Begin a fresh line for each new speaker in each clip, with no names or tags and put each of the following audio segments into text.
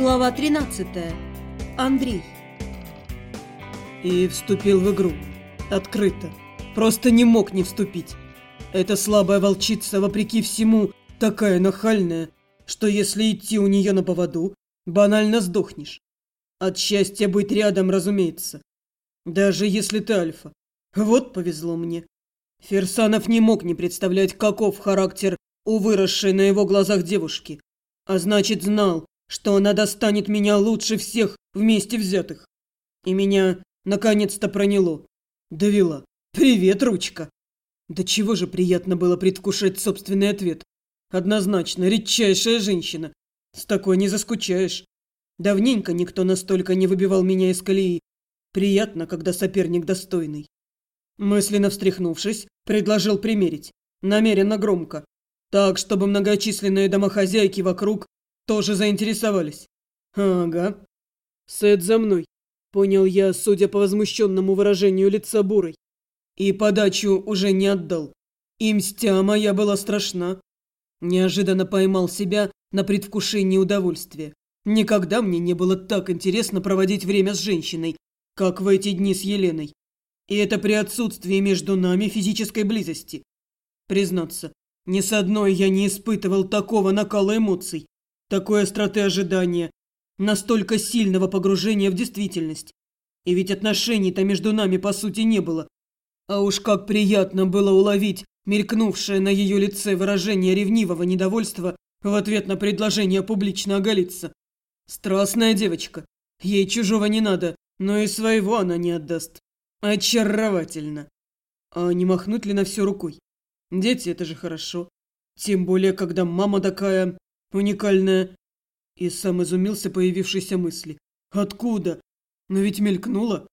Глава 13. Андрей.
И вступил в игру. Открыто. Просто не мог не вступить. Эта слабая волчица, вопреки всему, такая нахальная, что если идти у нее на поводу, банально сдохнешь. От счастья быть рядом, разумеется. Даже если ты альфа. Вот повезло мне. Фирсанов не мог не представлять, каков характер у выросшей на его глазах девушки. А значит, знал, что она достанет меня лучше всех вместе взятых. И меня наконец-то проняло. Довела. «Привет, ручка!» Да чего же приятно было предвкушать собственный ответ. Однозначно, редчайшая женщина. С такой не заскучаешь. Давненько никто настолько не выбивал меня из колеи. Приятно, когда соперник достойный. Мысленно встряхнувшись, предложил примерить. Намеренно громко. Так, чтобы многочисленные домохозяйки вокруг тоже заинтересовались. Ага. Сет за мной. Понял я, судя по возмущенному выражению лица бурой. И подачу уже не отдал. И мстя моя была страшна. Неожиданно поймал себя на предвкушении удовольствия. Никогда мне не было так интересно проводить время с женщиной, как в эти дни с Еленой. И это при отсутствии между нами физической близости. Признаться, ни с одной я не испытывал такого накала эмоций, такой остроты ожидания, настолько сильного погружения в действительность. И ведь отношений-то между нами по сути не было. А уж как приятно было уловить мелькнувшее на ее лице выражение ревнивого недовольства в ответ на предложение публично оголиться. Страстная девочка. Ей чужого не надо, но и своего она не отдаст. Очаровательно. А не махнуть ли на все рукой? Дети – это же хорошо. Тем более, когда мама такая уникальная. И сам изумился появившейся мысли. Откуда? Но ведь мелькнула.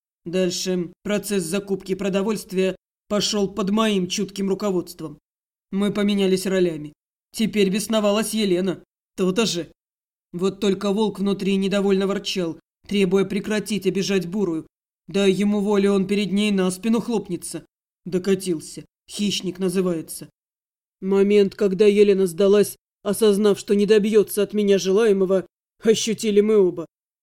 Дальше процесс закупки продовольствия пошел под моим чутким руководством. Мы поменялись ролями. Теперь бесновалась Елена. То-то же. Вот только волк внутри недовольно ворчал, требуя прекратить обижать бурую. Дай ему волю, он перед ней на спину хлопнется. Докатился. Хищник называется. Момент, когда Елена сдалась, осознав, что не добьется от меня желаемого, ощутили мы оба.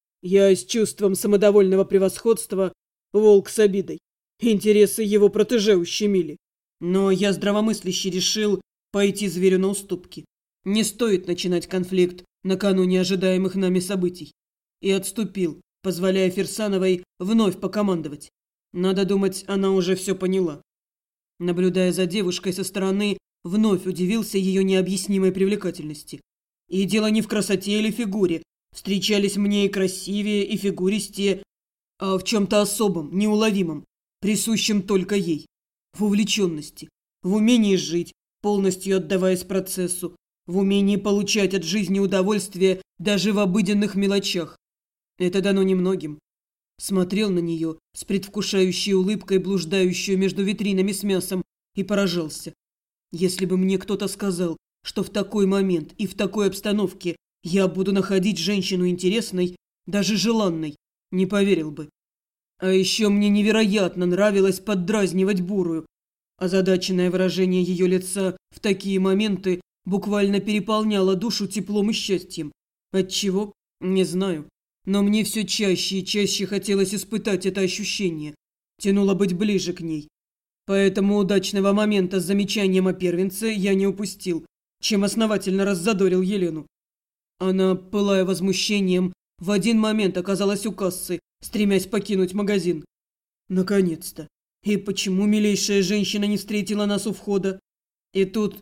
Я с чувством самодовольного превосходства, волк с обидой. Интересы его протеже ущемили. Но я здравомысляще решил пойти зверю на уступки. Не стоит начинать конфликт накануне ожидаемых нами событий. И отступил, позволяя Фирсановой вновь покомандовать. Надо думать, она уже все поняла. Наблюдая за девушкой со стороны, вновь удивился ее необъяснимой привлекательности. И дело не в красоте или фигуре. Встречались мне и красивее, и фигуристее, а в чем-то особом, неуловимом, присущем только ей. В увлеченности, в умении жить, полностью отдаваясь процессу, в умении получать от жизни удовольствие даже в обыденных мелочах. Это дано немногим. Смотрел на нее с предвкушающей улыбкой, блуждающую между витринами с мясом, и поражался. Если бы мне кто-то сказал, что в такой момент и в такой обстановке я буду находить женщину интересной, даже желанной, не поверил бы. А еще мне невероятно нравилось поддразнивать бурую. Озадаченное выражение ее лица в такие моменты буквально переполняло душу теплом и счастьем. Отчего? Не знаю. Но мне все чаще и чаще хотелось испытать это ощущение. Тянуло быть ближе к ней. Поэтому удачного момента с замечанием о первенце я не упустил, чем основательно раззадорил Елену. Она, пылая возмущением, в один момент оказалась у кассы, стремясь покинуть магазин. Наконец-то. И почему милейшая женщина не встретила нас у входа? И тут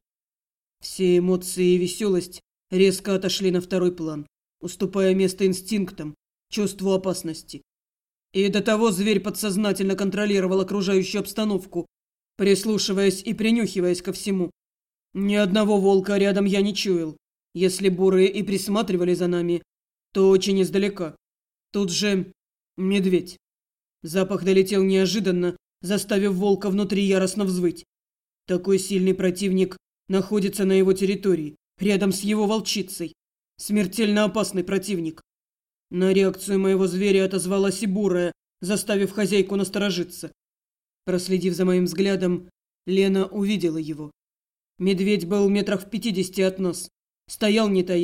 все эмоции и веселость резко отошли на второй план, уступая место инстинктам, чувству опасности. И до того зверь подсознательно контролировал окружающую обстановку, прислушиваясь и принюхиваясь ко всему. Ни одного волка рядом я не чуял. Если бурые и присматривали за нами, то очень издалека. Тут же медведь. Запах долетел неожиданно, заставив волка внутри яростно взвыть. Такой сильный противник находится на его территории, рядом с его волчицей. Смертельно опасный противник. На реакцию моего зверя отозвалась и бурая, заставив хозяйку насторожиться. Проследив за моим взглядом, Лена увидела его. Медведь был метрах в 50 от нас. Стоял, не таясь,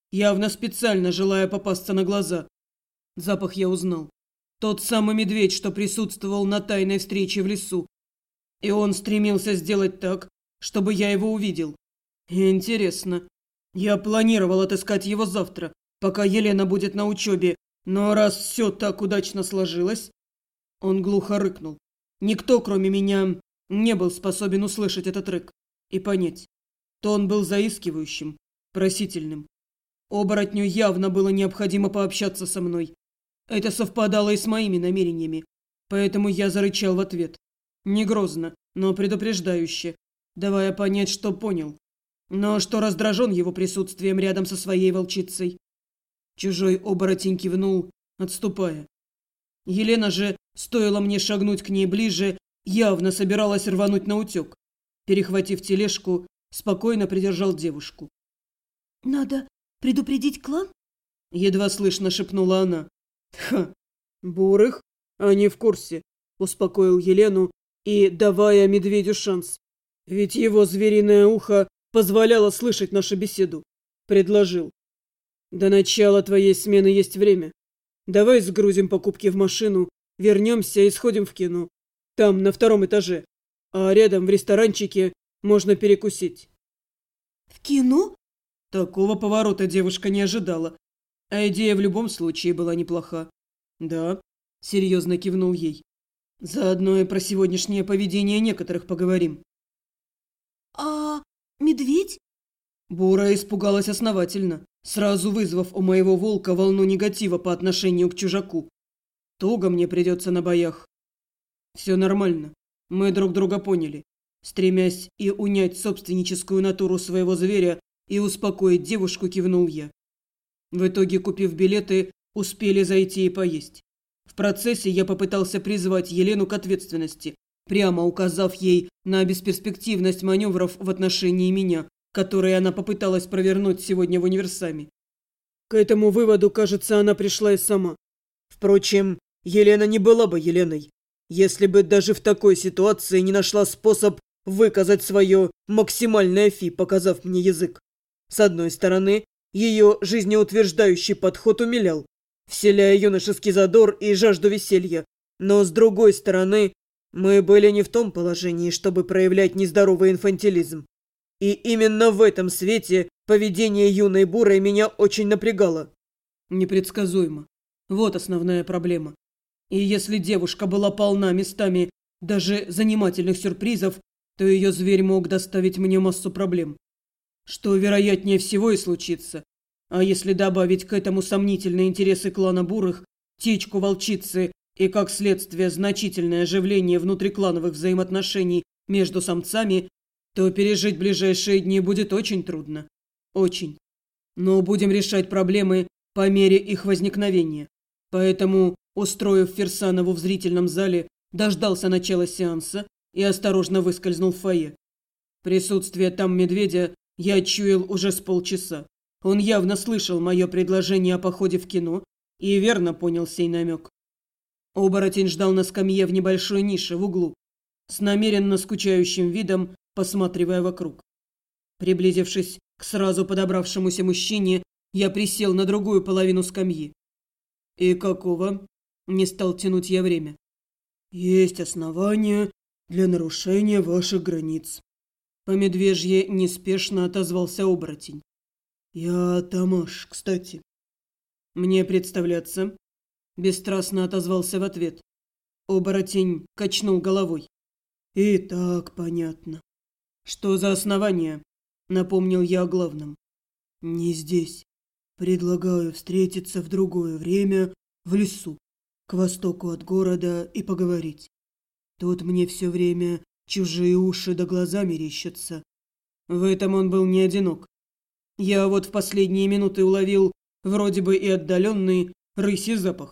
явно специально желая попасться на глаза. Запах я узнал. Тот самый медведь, что присутствовал на тайной встрече в лесу. И он стремился сделать так, чтобы я его увидел. Интересно. Я планировал отыскать его завтра, пока Елена будет на учебе, но раз все так удачно сложилось... Он глухо рыкнул. Никто, кроме меня, не был способен услышать этот рык и понять. Тон был заискивающим, просительным. Оборотню явно было необходимо пообщаться со мной. Это совпадало и с моими намерениями, поэтому я зарычал в ответ. Не грозно, но предупреждающе, давая понять, что понял, но что раздражен его присутствием рядом со своей волчицей. Чужой оборотень кивнул, отступая. Елена же, стоило мне шагнуть к ней ближе, явно собиралась рвануть наутек. Перехватив тележку, спокойно придержал девушку.
«Надо предупредить клан?»
— едва слышно шепнула она. «Ха! Бурых? Они в курсе», — успокоил Елену и давая медведю шанс. Ведь его звериное ухо позволяло слышать нашу беседу. Предложил. «До начала твоей смены есть время. Давай сгрузим покупки в машину, вернемся и сходим в кино. Там, на 2-м этаже. А рядом, в ресторанчике, можно перекусить».
«В кино?»
Такого поворота девушка не ожидала. А идея в любом случае была неплоха. «Да», — серьезно кивнул ей. «Заодно и про сегодняшнее поведение некоторых поговорим».
«А медведь?»
Бура испугалась основательно, сразу вызвав у моего волка волну негатива по отношению к чужаку. Туго мне придется на боях. Все нормально. Мы друг друга поняли. Стремясь и унять собственническую натуру своего зверя и успокоить девушку, кивнул я. В итоге, купив билеты, успели зайти и поесть. В процессе я попытался призвать Елену к ответственности, прямо указав ей на бесперспективность маневров в отношении меня, которые она попыталась провернуть сегодня в универсаме. К этому выводу, кажется, она пришла и сама. Впрочем, Елена не была бы Еленой, если бы даже в такой ситуации не нашла способ выказать свое максимальное фи, показав мне язык. С одной стороны, ее жизнеутверждающий подход умилял, вселяя юношеский задор и жажду веселья, но с другой стороны, мы были не в том положении, чтобы проявлять нездоровый инфантилизм. И именно в этом свете поведение юной бурой меня очень напрягало. Непредсказуемо. Вот основная проблема. И если девушка была полна местами даже занимательных сюрпризов, то ее зверь мог доставить мне массу проблем. Что вероятнее всего и случится. А если добавить к этому сомнительные интересы клана бурых, течку волчицы и, как следствие, значительное оживление внутриклановых взаимоотношений между самцами, то пережить ближайшие дни будет очень трудно. Очень. Но будем решать проблемы по мере их возникновения. Поэтому, устроив Фирсанову в зрительном зале, дождался начала сеанса и осторожно выскользнул в фойе. Присутствие там медведя я чуял уже с полчаса. Он явно слышал мое предложение о походе в кино и верно понял сей намек. Оборотень ждал на скамье в небольшой нише в углу, с намеренно скучающим видом, посматривая вокруг. Приблизившись к сразу подобравшемуся мужчине, я присел на другую половину скамьи. «И какого?» – не стал тянуть я время. «Есть основания для нарушения ваших границ». По медвежье неспешно отозвался оборотень. «Я Тамаш, кстати». «Мне представляться?» Бесстрастно отозвался в ответ. Оборотень качнул головой. «И так понятно». «Что за основания?» Напомнил я о главном. «Не здесь. Предлагаю встретиться в другое время в лесу, к востоку от города, и поговорить. Тут мне все время чужие уши да глаза мерещатся». В этом он был не одинок. Я вот в последние минуты уловил вроде бы и отдаленный рысий запах.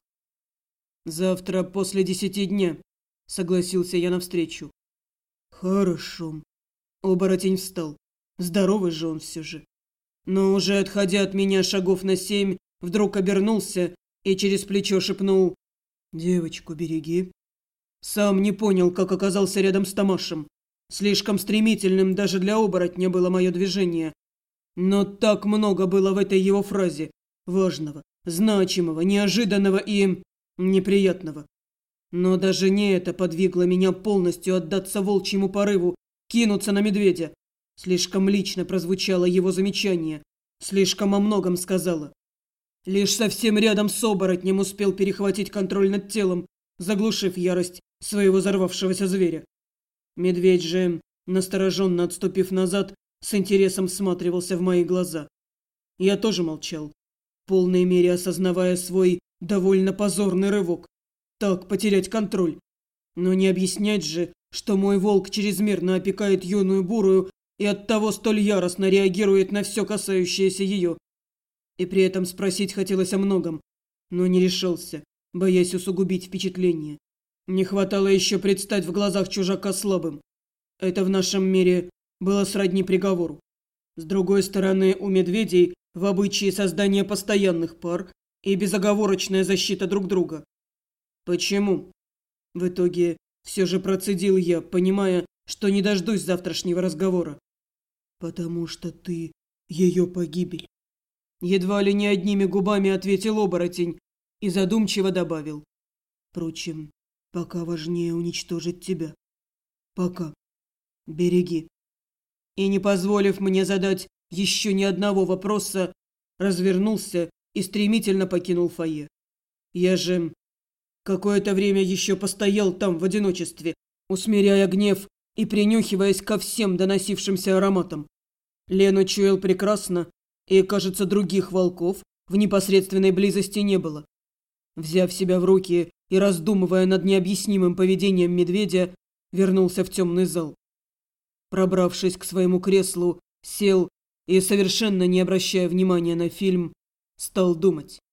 «Завтра после 10 дня», — согласился я навстречу. «Хорошо». Оборотень встал. Здоровый же он все же. Но уже отходя от меня шагов на 7, вдруг обернулся и через плечо шепнул: «Девочку береги». Сам не понял, как оказался рядом с Тамашем. Слишком стремительным даже для оборотня было мое движение. Но так много было в этой его фразе важного, значимого, неожиданного и неприятного. Но даже не это подвигло меня полностью отдаться волчьему порыву, кинуться на медведя. Слишком лично прозвучало его замечание, слишком о многом сказала. Лишь совсем рядом с оборотнем успел перехватить контроль над телом, заглушив ярость своего взорвавшегося зверя. Медведь же, настороженно отступив назад, с интересом всматривался в мои глаза. Я тоже молчал, в полной мере осознавая свой довольно позорный рывок. Так потерять контроль. Но не объяснять же, что мой волк чрезмерно опекает юную бурую и оттого столь яростно реагирует на все касающееся ее. И при этом спросить хотелось о многом, но не решался, боясь усугубить впечатление. Не хватало еще предстать в глазах чужака слабым. Это в нашем мире было сродни приговору. С другой стороны, у медведей в обычае создания постоянных пар и безоговорочная защита друг друга. Почему? В итоге все же процедил я, понимая, что не дождусь завтрашнего разговора. Потому что ты ее погибель. Едва ли не одними губами ответил оборотень и задумчиво добавил. Впрочем, пока важнее уничтожить тебя. Пока. Береги. И не позволив мне задать еще ни одного вопроса, развернулся и стремительно покинул фойе. Я же какое-то время еще постоял там в одиночестве, усмиряя гнев и принюхиваясь ко всем доносившимся ароматам. Лену чуял прекрасно, и, кажется, других волков в непосредственной близости не было. Взяв себя в руки и раздумывая над необъяснимым поведением медведя, вернулся в темный зал. Пробравшись к своему креслу, сел и, совершенно не обращая внимания на фильм, стал думать.